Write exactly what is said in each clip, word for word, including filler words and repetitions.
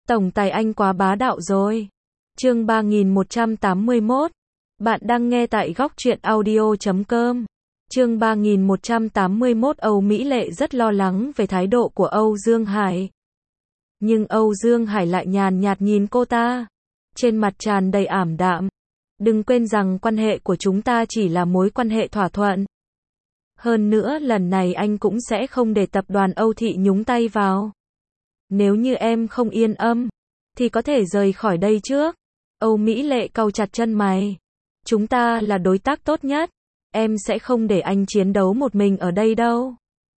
Tổng tài anh quá bá đạo rồi. Chương ba nghìn một trăm tám mươi mốt. Bạn đang nghe tại góc truyện audio chấm com. Chương ba nghìn một trăm tám mươi mốt. Âu Mỹ Lệ rất lo lắng về thái độ của Âu Dương Hải. Nhưng Âu Dương Hải lại nhàn nhạt nhìn cô ta, trên mặt tràn đầy ảm đạm. Đừng quên rằng quan hệ của chúng ta chỉ là mối quan hệ thỏa thuận. Hơn nữa lần này anh cũng sẽ không để tập đoàn Âu Thị nhúng tay vào. Nếu như em không yên tâm, thì có thể rời khỏi đây trước. Âu Mỹ Lệ cau chặt chân mày. Chúng ta là đối tác tốt nhất. Em sẽ không để anh chiến đấu một mình ở đây đâu.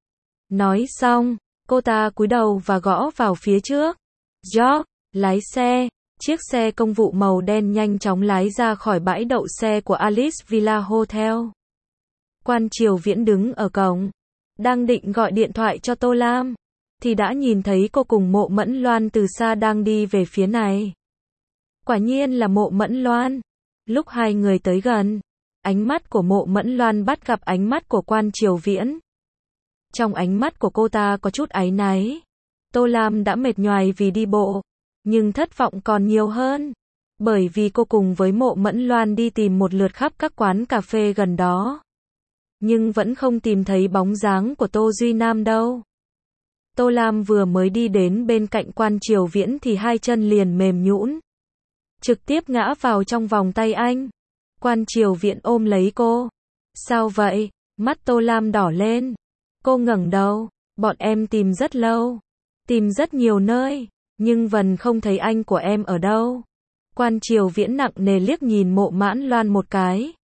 Nói xong, cô ta cúi đầu và gõ vào phía trước. George, lái xe. Chiếc xe công vụ màu đen nhanh chóng lái ra khỏi bãi đậu xe của Alice Villa Hotel. Quan Triều Viễn đứng ở cổng, đang định gọi điện thoại cho Tô Lam, thì đã nhìn thấy cô cùng Mộ Mẫn Loan từ xa đang đi về phía này. Quả nhiên là Mộ Mẫn Loan. Lúc hai người tới gần, ánh mắt của Mộ Mẫn Loan bắt gặp ánh mắt của Quan Triều Viễn. Trong ánh mắt của cô ta có chút áy náy. Tô Lam đã mệt nhoài vì đi bộ, nhưng thất vọng còn nhiều hơn, bởi vì cô cùng với Mộ Mẫn Loan đi tìm một lượt khắp các quán cà phê gần đó, nhưng vẫn không tìm thấy bóng dáng của Tô Duy Nam đâu. Tô Lam vừa mới đi đến bên cạnh Quan Triều Viễn thì hai chân liền mềm nhũn, trực tiếp ngã vào trong vòng tay anh. Quan Triều Viễn ôm lấy cô. Sao vậy? Mắt Tô Lam đỏ lên. Cô ngẩng đầu. Bọn em tìm rất lâu, tìm rất nhiều nơi, nhưng vẫn không thấy anh của em ở đâu. Quan Triều Viễn nặng nề liếc nhìn Mộ Mẫn Loan một cái.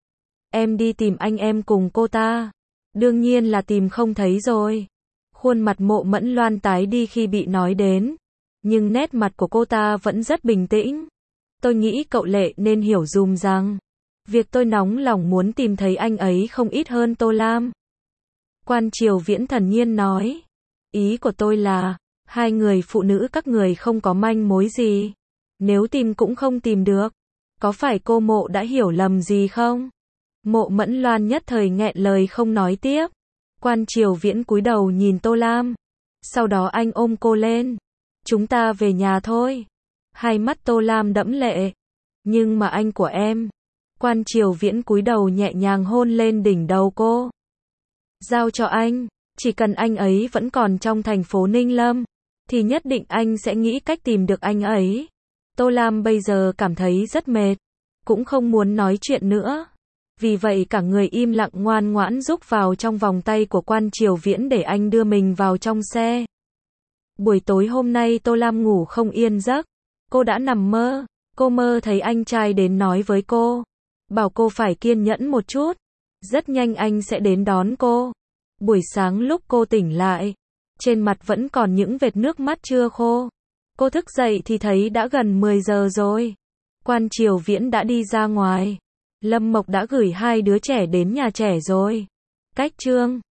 Em đi tìm anh em cùng cô ta. Đương nhiên là tìm không thấy rồi. Khuôn mặt Mộ Mẫn Loan tái đi khi bị nói đến, nhưng nét mặt của cô ta vẫn rất bình tĩnh. Tôi nghĩ cậu Lệ nên hiểu dùm rằng, việc tôi nóng lòng muốn tìm thấy anh ấy không ít hơn Tô Lam. Quan Triều Viễn thản nhiên nói. Ý của tôi là, hai người phụ nữ các người không có manh mối gì. Nếu tìm cũng không tìm được. Có phải cô Mộ đã hiểu lầm gì không? Mộ Mẫn Loan nhất thời nghẹn lời không nói tiếp. Quan Triều Viễn cúi đầu nhìn Tô Lam. Sau đó anh ôm cô lên. Chúng ta về nhà thôi. Hai mắt Tô Lam đẫm lệ. Nhưng mà anh của em. Quan Triều Viễn cúi đầu nhẹ nhàng hôn lên đỉnh đầu cô. Giao cho anh. Chỉ cần anh ấy vẫn còn trong thành phố Ninh Lâm, thì nhất định anh sẽ nghĩ cách tìm được anh ấy. Tô Lam bây giờ cảm thấy rất mệt, cũng không muốn nói chuyện nữa. Vì vậy cả người im lặng ngoan ngoãn rúc vào trong vòng tay của Quan Triều Viễn để anh đưa mình vào trong xe. Buổi tối hôm nay Tô Lam ngủ không yên giấc. Cô đã nằm mơ. Cô mơ thấy anh trai đến nói với cô, bảo cô phải kiên nhẫn một chút. Rất nhanh anh sẽ đến đón cô. Buổi sáng lúc cô tỉnh lại, trên mặt vẫn còn những vệt nước mắt chưa khô. Cô thức dậy thì thấy đã gần mười giờ rồi. Quan Triều Viễn đã đi ra ngoài. Lâm Mộc đã gửi hai đứa trẻ đến nhà trẻ rồi. Cách chương